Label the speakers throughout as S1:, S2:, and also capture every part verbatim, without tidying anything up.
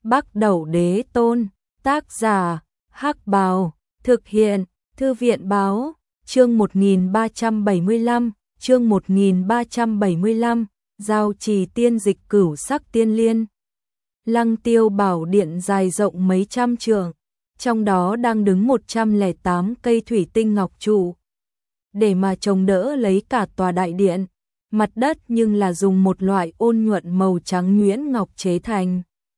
S1: Bắc Đẩu Đế Tôn, tác giả, Hắc Bào, thực hiện, Thư viện báo, chương một nghìn ba trăm bảy mươi lăm, chương một nghìn ba trăm bảy mươi lăm, giao trì tiên dịch cửu sắc tiên liên. Lăng Tiêu Bảo Điện dài rộng mấy trăm trượng, trong đó đang đứng một trăm lẻ tám cây thủy tinh ngọc trụ, để mà chống đỡ lấy cả tòa đại điện. Mặt đất nhưng là dùng một loại ôn nhuận màu trắng nhuyễn ngọc chế thành.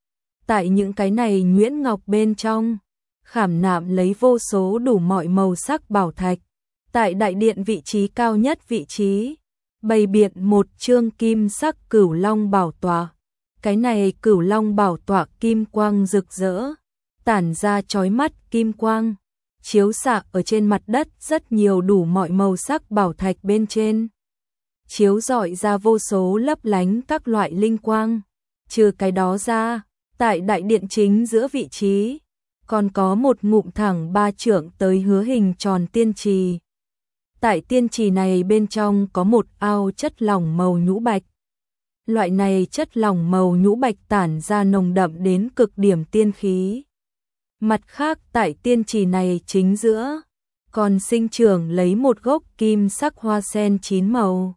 S1: Tại những cái này nhuyễn ngọc bên trong, khảm nạm lấy vô số đủ mọi màu sắc bảo thạch. Tại đại điện vị trí cao nhất vị trí, bày biện một chương kim sắc cửu long bảo tọa. Cái này cửu long bảo tọa kim quang rực rỡ, tản ra chói mắt kim quang, chiếu xạ ở trên mặt đất rất nhiều đủ mọi màu sắc bảo thạch bên trên, chiếu rọi ra vô số lấp lánh các loại linh quang. Trừ cái đó ra, tại đại điện chính giữa vị trí, còn có một ngụm thẳng ba trượng tới hứa hình tròn tiên trì. Tại tiên trì này bên trong có một ao chất lỏng màu nhũ bạch. Loại này chất lỏng màu nhũ bạch tản ra nồng đậm đến cực điểm tiên khí. Mặt khác tại tiên trì này chính giữa, còn sinh trưởng lấy một gốc kim sắc hoa sen chín màu.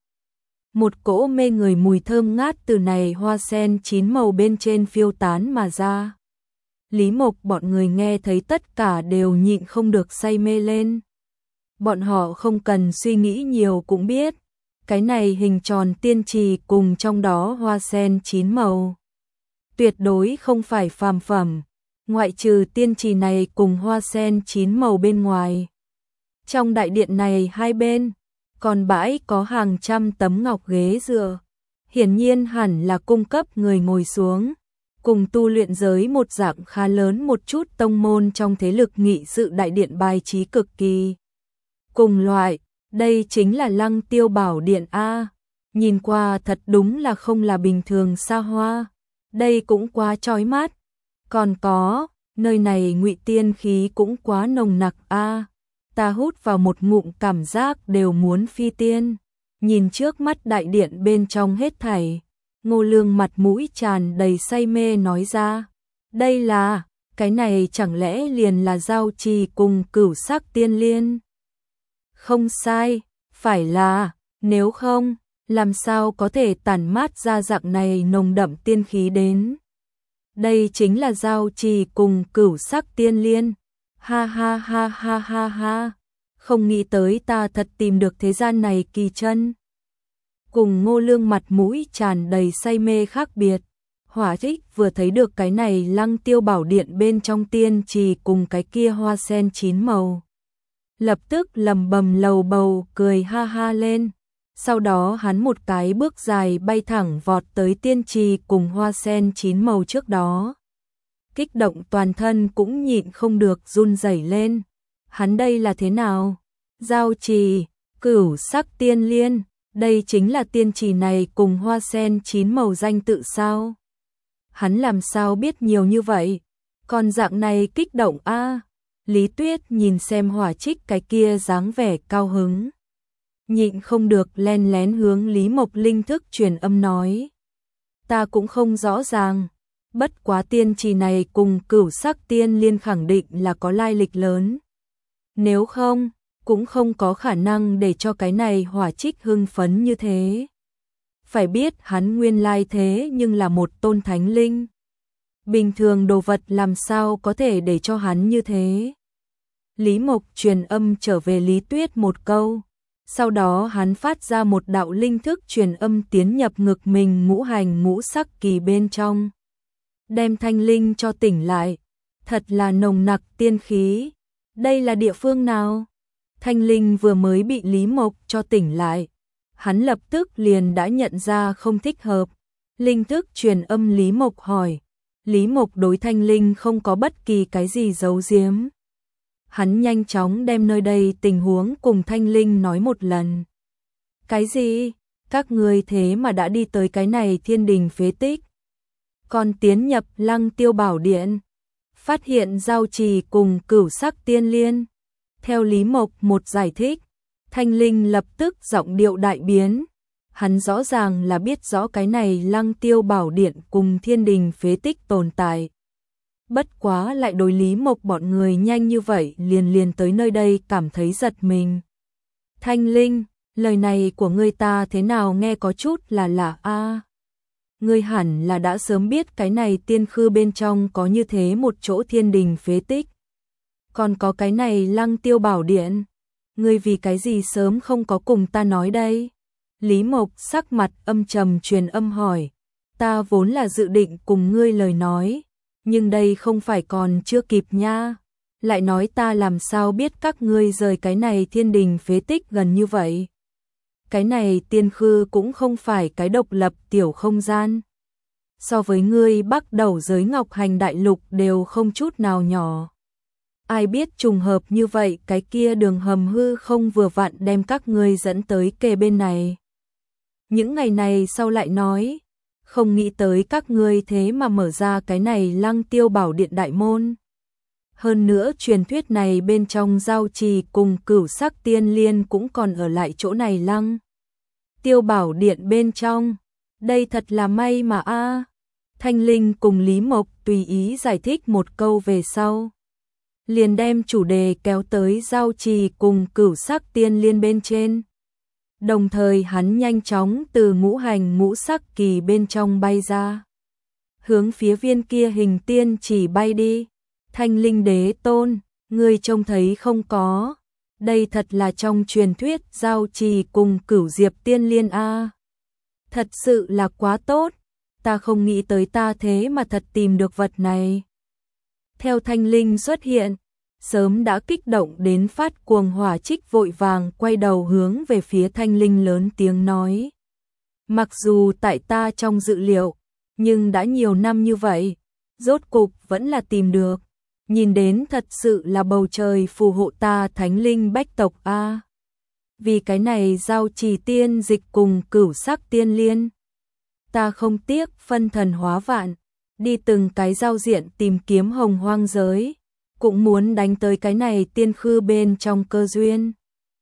S1: Một cỗ mê người mùi thơm ngát từ này hoa sen chín màu bên trên phiêu tán mà ra. Lý Mộc bọn người nghe thấy tất cả đều nhịn không được say mê lên. Bọn họ không cần suy nghĩ nhiều cũng biết, cái này hình tròn tiên trì cùng trong đó hoa sen chín màu tuyệt đối không phải phàm phẩm, ngoại trừ tiên trì này cùng hoa sen chín màu bên ngoài. Trong đại điện này hai bên, còn bãi có hàng trăm tấm ngọc ghế dựa, hiển nhiên hẳn là cung cấp người ngồi xuống, cùng tu luyện giới một dạng khá lớn một chút tông môn trong thế lực nghị sự đại điện bài trí cực kỳ cùng loại. Đây chính là Lăng Tiêu Bảo Điện A, nhìn qua thật đúng là không là bình thường xa hoa, đây cũng quá chói mắt. Còn có, nơi này ngụy tiên khí cũng quá nồng nặc A, ta hút vào một ngụm cảm giác đều muốn phi tiên. Nhìn trước mắt đại điện bên trong hết thảy, Ngô Lương mặt mũi tràn đầy say mê nói ra, đây là, cái này chẳng lẽ liền là giao trì cùng cửu sắc tiên liên? Không sai, phải là, nếu không, làm sao có thể tản mát ra dạng này nồng đậm tiên khí đến. Đây chính là giao trì cùng cửu sắc tiên liên, ha ha ha ha ha ha, không nghĩ tới ta thật tìm được thế gian này kỳ chân. Cùng Ngô Lương mặt mũi tràn đầy say mê khác biệt, Hỏa Trích vừa thấy được cái này Lăng Tiêu Bảo Điện bên trong tiên trì cùng cái kia hoa sen chín màu, lập tức lầm bầm lầu bầu cười ha ha lên. Sau đó hắn một cái bước dài bay thẳng vọt tới tiên trì cùng hoa sen chín màu trước đó. Kích động toàn thân cũng nhịn không được run rẩy lên. Hắn đây là thế nào? Giao trì, cửu sắc tiên liên, đây chính là tiên trì này cùng hoa sen chín màu danh tự sao? Hắn làm sao biết nhiều như vậy? Còn dạng này kích động a. Lý Tuyết nhìn xem Hỏa Trích cái kia dáng vẻ cao hứng, nhịn không được len lén hướng Lý Mộc linh thức truyền âm nói, ta cũng không rõ ràng, bất quá tiên trì này cùng cửu sắc tiên liên khẳng định là có lai lịch lớn, nếu không, cũng không có khả năng để cho cái này Hỏa Trích hưng phấn như thế. Phải biết hắn nguyên lai thế nhưng là một tôn thánh linh, bình thường đồ vật làm sao có thể để cho hắn như thế. Lý Mộc truyền âm trở về Lý Tuyết một câu, sau đó hắn phát ra một đạo linh thức truyền âm tiến nhập ngực mình ngũ hành ngũ sắc kỳ bên trong, đem thanh linh cho tỉnh lại. Thật là nồng nặc tiên khí, đây là địa phương nào? Thanh linh vừa mới bị Lý Mộc cho tỉnh lại, hắn lập tức liền đã nhận ra không thích hợp. Linh thức truyền âm Lý Mộc hỏi, Lý Mộc đối thanh linh không có bất kỳ cái gì giấu giếm. Hắn nhanh chóng đem nơi đây tình huống cùng thanh linh nói một lần. Cái gì? Các ngươi thế mà đã đi tới cái này thiên đình phế tích, còn tiến nhập Lăng Tiêu Bảo Điện, phát hiện giao trì cùng cửu sắc tiên liên. Theo Lý Mộc một giải thích, thanh linh lập tức giọng điệu đại biến. Hắn rõ ràng là biết rõ cái này Lăng Tiêu Bảo Điện cùng thiên đình phế tích tồn tại, bất quá lại đối Lý Mộc bọn người nhanh như vậy liền liền tới nơi đây cảm thấy giật mình. Thanh Linh, lời này của ngươi ta thế nào nghe có chút là lạ a. Ngươi hẳn là đã sớm biết cái này tiên khư bên trong có như thế một chỗ thiên đình phế tích. Còn có cái này Lăng Tiêu Bảo Điện. Ngươi vì cái gì sớm không có cùng ta nói đây? Lý Mộc sắc mặt âm trầm truyền âm hỏi. Ta vốn là dự định cùng ngươi lời nói, nhưng đây không phải còn chưa kịp nha. Lại nói ta làm sao biết các ngươi rời cái này thiên đình phế tích gần như vậy. Cái này tiên khư cũng không phải cái độc lập tiểu không gian. So với ngươi bắt đầu giới Ngọc Hành Đại Lục đều không chút nào nhỏ. Ai biết trùng hợp như vậy cái kia đường hầm hư không vừa vặn đem các ngươi dẫn tới kề bên này. Những ngày này sau lại nói, không nghĩ tới các ngươi thế mà mở ra cái này Lăng Tiêu Bảo Điện đại môn. Hơn nữa truyền thuyết này bên trong giao trì cùng Cửu Sắc Tiên Liên cũng còn ở lại chỗ này Lăng Tiêu Bảo Điện bên trong. Đây thật là may mà a. Thanh Linh cùng Lý Mộc tùy ý giải thích một câu về sau, liền đem chủ đề kéo tới giao trì cùng Cửu Sắc Tiên Liên bên trên. Đồng thời hắn nhanh chóng từ ngũ hành ngũ sắc kỳ bên trong bay ra, hướng phía viên kia hình tiên chỉ bay đi. Thanh Linh đế tôn, ngươi trông thấy không có? Đây thật là trong truyền thuyết giao trì cùng Cửu Diệp Tiên Liên a. Thật sự là quá tốt, ta không nghĩ tới ta thế mà thật tìm được vật này. Theo Thanh Linh xuất hiện, sớm đã kích động đến phát cuồng Hỏa Trích vội vàng quay đầu hướng về phía Thanh Linh lớn tiếng nói. Mặc dù tại ta trong dự liệu, nhưng đã nhiều năm như vậy, rốt cục vẫn là tìm được. Nhìn đến thật sự là bầu trời phù hộ ta Thánh Linh bách tộc a. Vì cái này giao trì tiên dịch cùng Cửu Sắc Tiên Liên, ta không tiếc phân thần hóa vạn, đi từng cái giao diện tìm kiếm hồng hoang giới, cũng muốn đánh tới cái này tiên khư bên trong cơ duyên.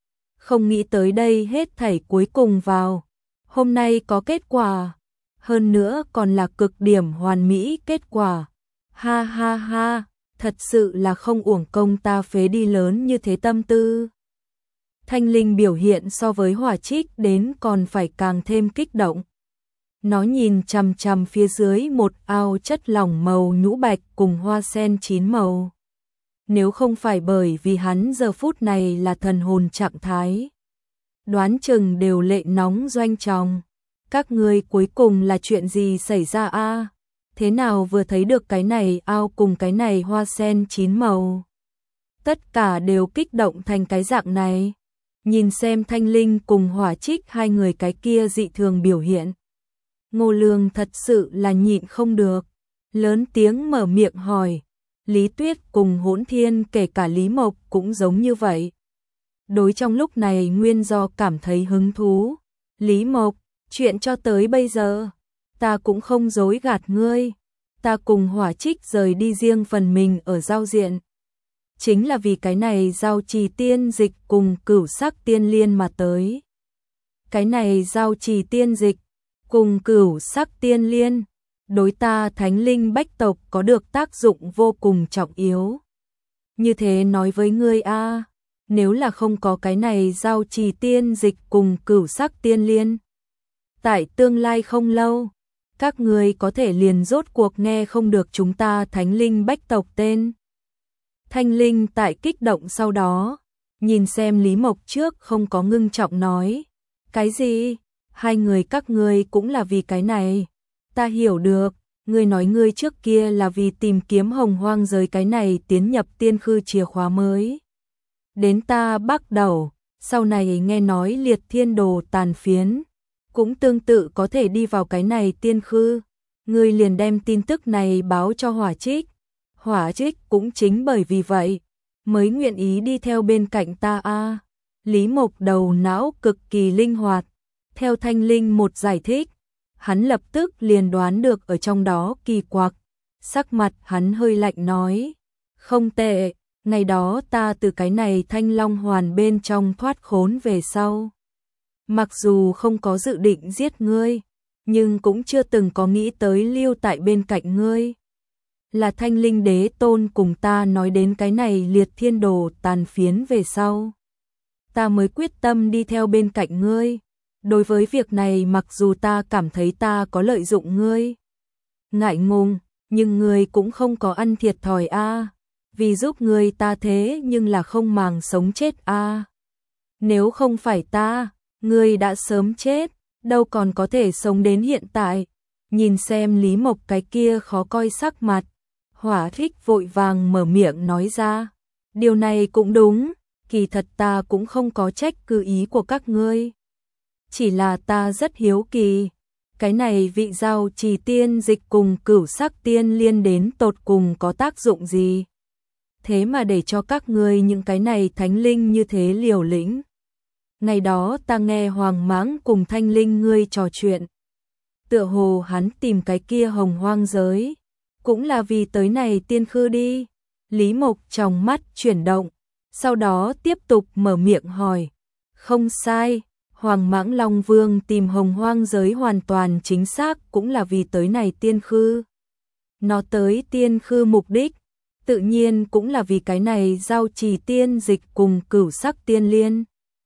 S1: Không nghĩ tới đây hết thảy cuối cùng vào, hôm nay có kết quả, hơn nữa còn là cực điểm hoàn mỹ kết quả. Ha ha ha, thật sự là không uổng công ta phế đi lớn như thế tâm tư. Thanh Linh biểu hiện so với Hỏa Trích đến còn phải càng thêm kích động. Nó nhìn chằm chằm phía dưới một ao chất lỏng màu nhũ bạch cùng hoa sen chín màu. Nếu không phải bởi vì hắn giờ phút này là thần hồn trạng thái, đoán chừng đều lệ nóng doanh tròng. Các ngươi cuối cùng là chuyện gì xảy ra a? Thế nào vừa thấy được cái này ao cùng cái này hoa sen chín màu, tất cả đều kích động thành cái dạng này. Nhìn xem Thanh Linh cùng Hỏa Trích hai người cái kia dị thường biểu hiện, Ngô Lương thật sự là nhịn không được, lớn tiếng mở miệng hỏi. Lý Tuyết cùng Hỗn Thiên kể cả Lý Mộc cũng giống như vậy. Đối trong lúc này nguyên do cảm thấy hứng thú. Lý Mộc, chuyện cho tới bây giờ, ta cũng không dối gạt ngươi. Ta cùng Hỏa Trích rời đi riêng phần mình ở giao diện. Chính là vì cái này giao trì tiên dịch cùng Cửu Sắc Tiên Liên mà tới. Cái này giao trì tiên dịch cùng Cửu Sắc Tiên Liên, đối ta Thánh Linh bách tộc có được tác dụng vô cùng trọng yếu. Như thế nói với ngươi a, nếu là không có cái này giao trì tiên dịch cùng Cửu Sắc Tiên Liên, tại tương lai không lâu, các ngươi có thể liền rốt cuộc nghe không được chúng ta Thánh Linh bách tộc tên. Thanh Linh tại kích động sau đó, nhìn xem Lý Mộc trước không có ngưng trọng nói. Cái gì? Hai người các ngươi cũng là vì cái này. Ta hiểu được, ngươi nói ngươi trước kia là vì tìm kiếm hồng hoang giới cái này tiến nhập tiên khư chìa khóa mới. Đến ta bắt đầu, sau này nghe nói liệt thiên đồ tàn phiến, cũng tương tự có thể đi vào cái này tiên khư. Ngươi liền đem tin tức này báo cho Hỏa Trích. Hỏa Trích cũng chính bởi vì vậy, mới nguyện ý đi theo bên cạnh ta a. Lý Mộc đầu não cực kỳ linh hoạt, theo Thanh Linh một giải thích, hắn lập tức liền đoán được ở trong đó kỳ quặc. Sắc mặt hắn hơi lạnh nói, không tệ, ngày đó ta từ cái này Thanh Long Hoàn bên trong thoát khốn về sau. Mặc dù không có dự định giết ngươi, nhưng cũng chưa từng có nghĩ tới lưu tại bên cạnh ngươi. là Thanh Linh Đế Tôn cùng ta nói đến cái này liệt thiên đồ tàn phiến về sau. Ta mới quyết tâm đi theo bên cạnh ngươi. Đối với việc này mặc dù ta cảm thấy ta có lợi dụng ngươi, ngại ngùng, nhưng ngươi cũng không có ăn thiệt thòi a. Vì giúp ngươi ta thế nhưng là không màng sống chết a. Nếu không phải ta, ngươi đã sớm chết, đâu còn có thể sống đến hiện tại. Nhìn xem Lý Mộc cái kia khó coi sắc mặt, Hỏa Thích vội vàng mở miệng nói ra. Điều này cũng đúng, kỳ thật ta cũng không có trách cứ ý của các ngươi. Chỉ là ta rất hiếu kỳ, cái này vị giao trì tiên dịch cùng cửu sắc tiên liên đến tột cùng có tác dụng gì? Thế mà để cho các ngươi những cái này thánh linh như thế liều lĩnh. Ngày đó ta nghe Hoàng Mãng cùng Thanh Linh ngươi trò chuyện. Tựa hồ hắn tìm cái kia hồng hoang giới. Cũng là vì tới này tiên khư đi. Lý Mộc trong mắt chuyển động. Sau đó tiếp tục mở miệng hỏi. Không sai, Hoàng Mãng Long Vương tìm hồng hoang giới hoàn toàn chính xác cũng là vì tới này tiên khư. Nó tới tiên khư mục đích, tự nhiên cũng là vì cái này giao trì tiên dịch cùng cửu sắc tiên liên.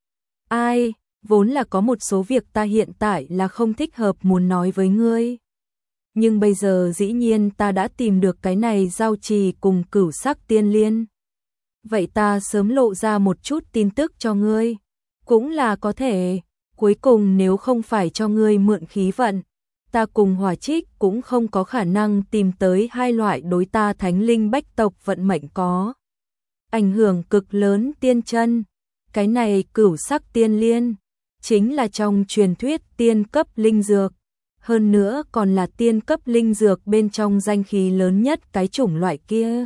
S1: Ai, vốn là có một số việc ta hiện tại là không thích hợp muốn nói với ngươi. Nhưng bây giờ dĩ nhiên ta đã tìm được cái này giao trì cùng cửu sắc tiên liên. Vậy ta sớm lộ ra một chút tin tức cho ngươi. Cũng là có thể, cuối cùng nếu không phải cho ngươi mượn khí vận, ta cùng Hỏa Trích cũng không có khả năng tìm tới hai loại đối ta thánh linh bách tộc vận mệnh có ảnh hưởng cực lớn tiên chân. Cái này cửu sắc tiên liên, chính là trong truyền thuyết tiên cấp linh dược, hơn nữa còn là tiên cấp linh dược bên trong danh khí lớn nhất cái chủng loại kia.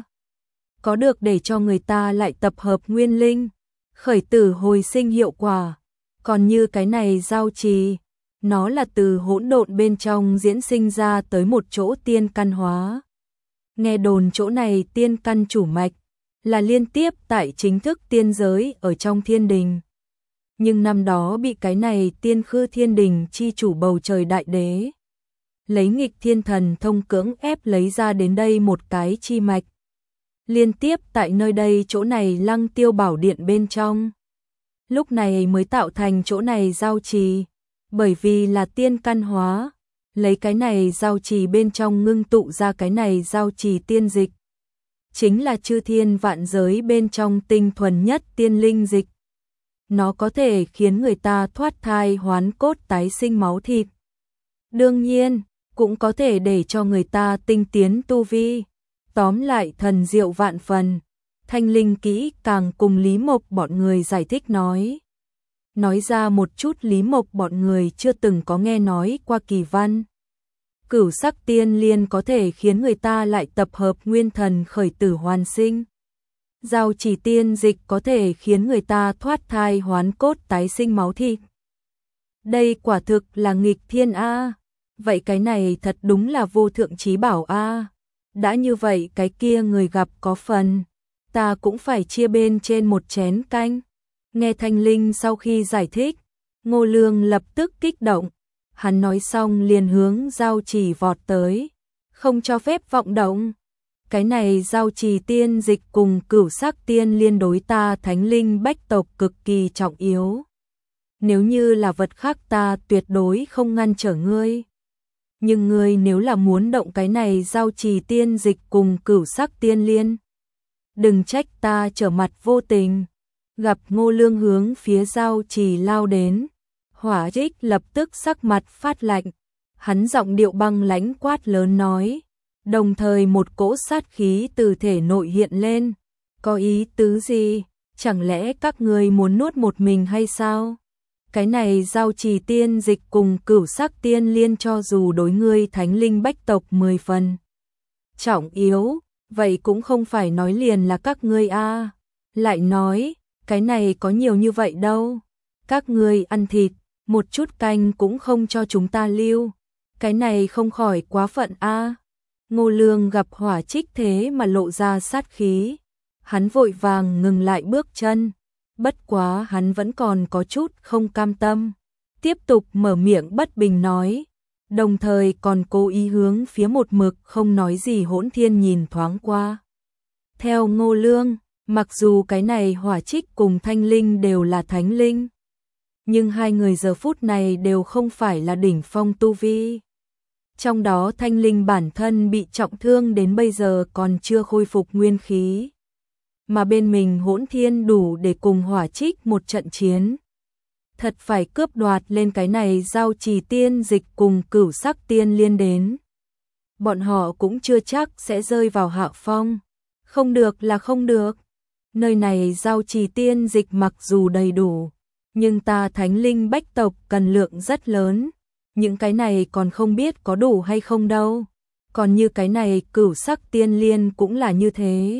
S1: Có được để cho người ta lại tập hợp nguyên linh, khởi tử hồi sinh hiệu quả. Còn như cái này giao trì, nó là từ hỗn độn bên trong diễn sinh ra tới một chỗ tiên căn hóa. Nghe đồn chỗ này tiên căn chủ mạch là liên tiếp tại chính thức tiên giới ở trong thiên đình. Nhưng năm đó bị cái này tiên khư thiên đình chi chủ bầu trời đại đế lấy nghịch thiên thần thông cưỡng ép lấy ra đến đây một cái chi mạch. Liên tiếp tại nơi đây chỗ này Lăng Tiêu Bảo Điện bên trong. Lúc này mới tạo thành chỗ này giao trì, bởi vì là tiên căn hóa, lấy cái này giao trì bên trong ngưng tụ ra cái này giao trì tiên dịch. Chính là chư thiên vạn giới bên trong tinh thuần nhất tiên linh dịch. Nó có thể khiến người ta thoát thai hoán cốt tái sinh máu thịt. Đương nhiên, cũng có thể để cho người ta tinh tiến tu vi. Tóm lại thần diệu vạn phần. Thanh Linh kỹ càng cùng Lý Mộc bọn người giải thích nói. Nói ra một chút Lý Mộc bọn người chưa từng có nghe nói qua kỳ văn. Cửu sắc tiên liên có thể khiến người ta lại tập hợp nguyên thần khởi tử hoàn sinh. Giao chỉ tiên dịch có thể khiến người ta thoát thai hoán cốt tái sinh máu thịt. Đây quả thực là nghịch thiên a. Vậy cái này thật đúng là vô thượng chí bảo a. Đã như vậy cái kia người gặp có phần, ta cũng phải chia bên trên một chén canh. Nghe Thanh Linh sau khi giải thích, Ngô Lương lập tức kích động. Hắn nói xong liền hướng giao trì vọt tới, không cho phép vọng động. Cái này giao trì tiên dịch cùng cửu sắc tiên liên đối ta thánh linh bách tộc cực kỳ trọng yếu. Nếu như là vật khác ta tuyệt đối không ngăn trở ngươi. Nhưng ngươi nếu là muốn động cái này giao trì tiên dịch cùng cửu sắc tiên liên, đừng trách ta trở mặt vô tình. Gặp Ngô Lương hướng phía giao trì lao đến, Hỏa Trích lập tức sắc mặt phát lạnh. Hắn giọng điệu băng lãnh quát lớn nói, đồng thời một cỗ sát khí từ thể nội hiện lên. Có ý tứ gì? Chẳng lẽ các ngươi muốn nuốt một mình hay sao? Cái này giao trì tiên dịch cùng cửu sắc tiên liên cho dù đối ngươi thánh linh bách tộc mười phần trọng yếu, vậy cũng không phải nói liền là các ngươi a. Lại nói, cái này có nhiều như vậy đâu. Các ngươi ăn thịt, một chút canh cũng không cho chúng ta lưu. Cái này không khỏi quá phận a. Ngô Lương gặp Hỏa Trích thế mà lộ ra sát khí. Hắn vội vàng ngừng lại bước chân. Bất quá hắn vẫn còn có chút không cam tâm. Tiếp tục mở miệng bất bình nói. đồng thời còn cố ý hướng phía một mực không nói gì Hỗn Thiên nhìn thoáng qua. Theo Ngô Lương, mặc dù cái này Hỏa Trích cùng Thanh Linh đều là thánh linh, nhưng hai người giờ phút này đều không phải là đỉnh phong tu vi. Trong đó Thanh Linh bản thân bị trọng thương đến bây giờ còn chưa khôi phục nguyên khí, mà bên mình Hỗn Thiên đủ để cùng Hỏa Trích một trận chiến. Thật phải cướp đoạt lên cái này giao trì tiên dịch cùng cửu sắc tiên liên đến. Bọn họ cũng chưa chắc sẽ rơi vào hạ phong. Không được là không được. Nơi này giao trì tiên dịch mặc dù đầy đủ, nhưng ta thánh linh bách tộc cần lượng rất lớn. Những cái này còn không biết có đủ hay không đâu. Còn như cái này cửu sắc tiên liên cũng là như thế.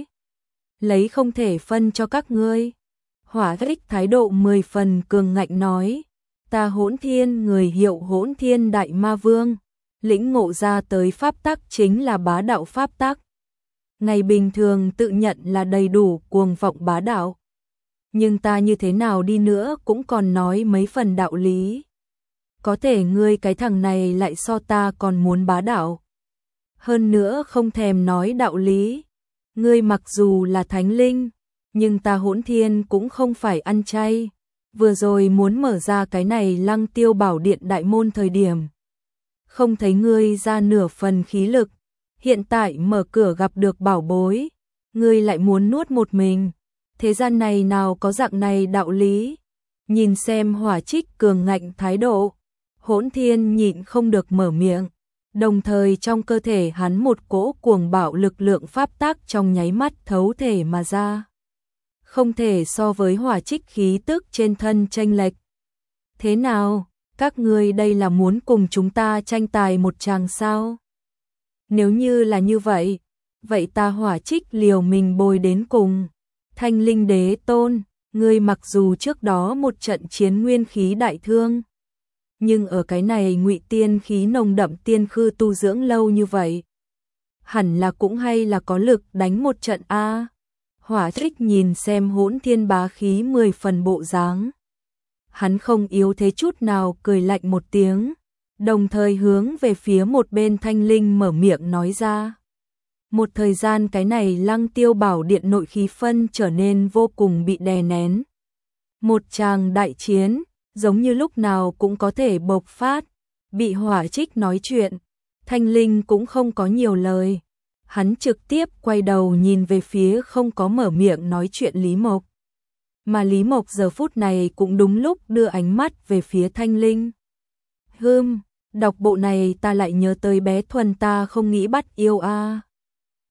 S1: Lấy không thể phân cho các ngươi. Hỏa Trích thái độ mười phần cường ngạnh nói, ta Hỗn Thiên người hiệu Hỗn Thiên Đại Ma Vương, lĩnh ngộ ra tới pháp tắc chính là bá đạo pháp tắc. Ngày bình thường tự nhận là đầy đủ cuồng vọng bá đạo, nhưng ta như thế nào đi nữa cũng còn nói mấy phần đạo lý. Có thể ngươi cái thằng này lại so ta còn muốn bá đạo. Hơn nữa không thèm nói đạo lý. Ngươi mặc dù là thánh linh, nhưng ta Hỗn Thiên cũng không phải ăn chay. Vừa rồi muốn mở ra cái này Lăng Tiêu Bảo Điện đại môn thời điểm, không thấy ngươi ra nửa phần khí lực. Hiện tại mở cửa gặp được bảo bối, ngươi lại muốn nuốt một mình. Thế gian này nào có dạng này đạo lý. Nhìn xem Hỏa Trích cường ngạnh thái độ, Hỗn Thiên nhịn không được mở miệng. Đồng thời trong cơ thể hắn một cỗ cuồng bạo lực lượng pháp tắc trong nháy mắt thấu thể mà ra. Không thể so với Hỏa Trích khí tức trên thân chênh lệch. Thế nào, các ngươi đây là muốn cùng chúng ta tranh tài một tràng sao? Nếu như là như vậy, vậy ta Hỏa Trích liều mình bồi đến cùng. Thanh Linh Đế Tôn, ngươi mặc dù trước đó một trận chiến nguyên khí đại thương, nhưng ở cái này ngụy tiên khí nồng đậm tiên khư tu dưỡng lâu như vậy, hẳn là cũng hay là có lực đánh một trận a. Hỏa Trích nhìn xem Hỗn Thiên bá khí mười phần bộ dáng, hắn không yếu thế chút nào, cười lạnh một tiếng, đồng thời hướng về phía một bên Thanh Linh mở miệng nói ra. Một thời gian cái này Lăng Tiêu Bảo Điện nội khí phân trở nên vô cùng bị đè nén. Một tràng đại chiến, giống như lúc nào cũng có thể bộc phát. Bị Hỏa Trích nói chuyện, Thanh Linh cũng không có nhiều lời. Hắn trực tiếp quay đầu nhìn về phía không có mở miệng nói chuyện Lý Mộc. Mà Lý Mộc giờ phút này cũng đúng lúc đưa ánh mắt về phía Thanh Linh. Hừm, đọc bộ này ta lại nhớ tới bé Thuần ta không nghĩ bắt yêu a.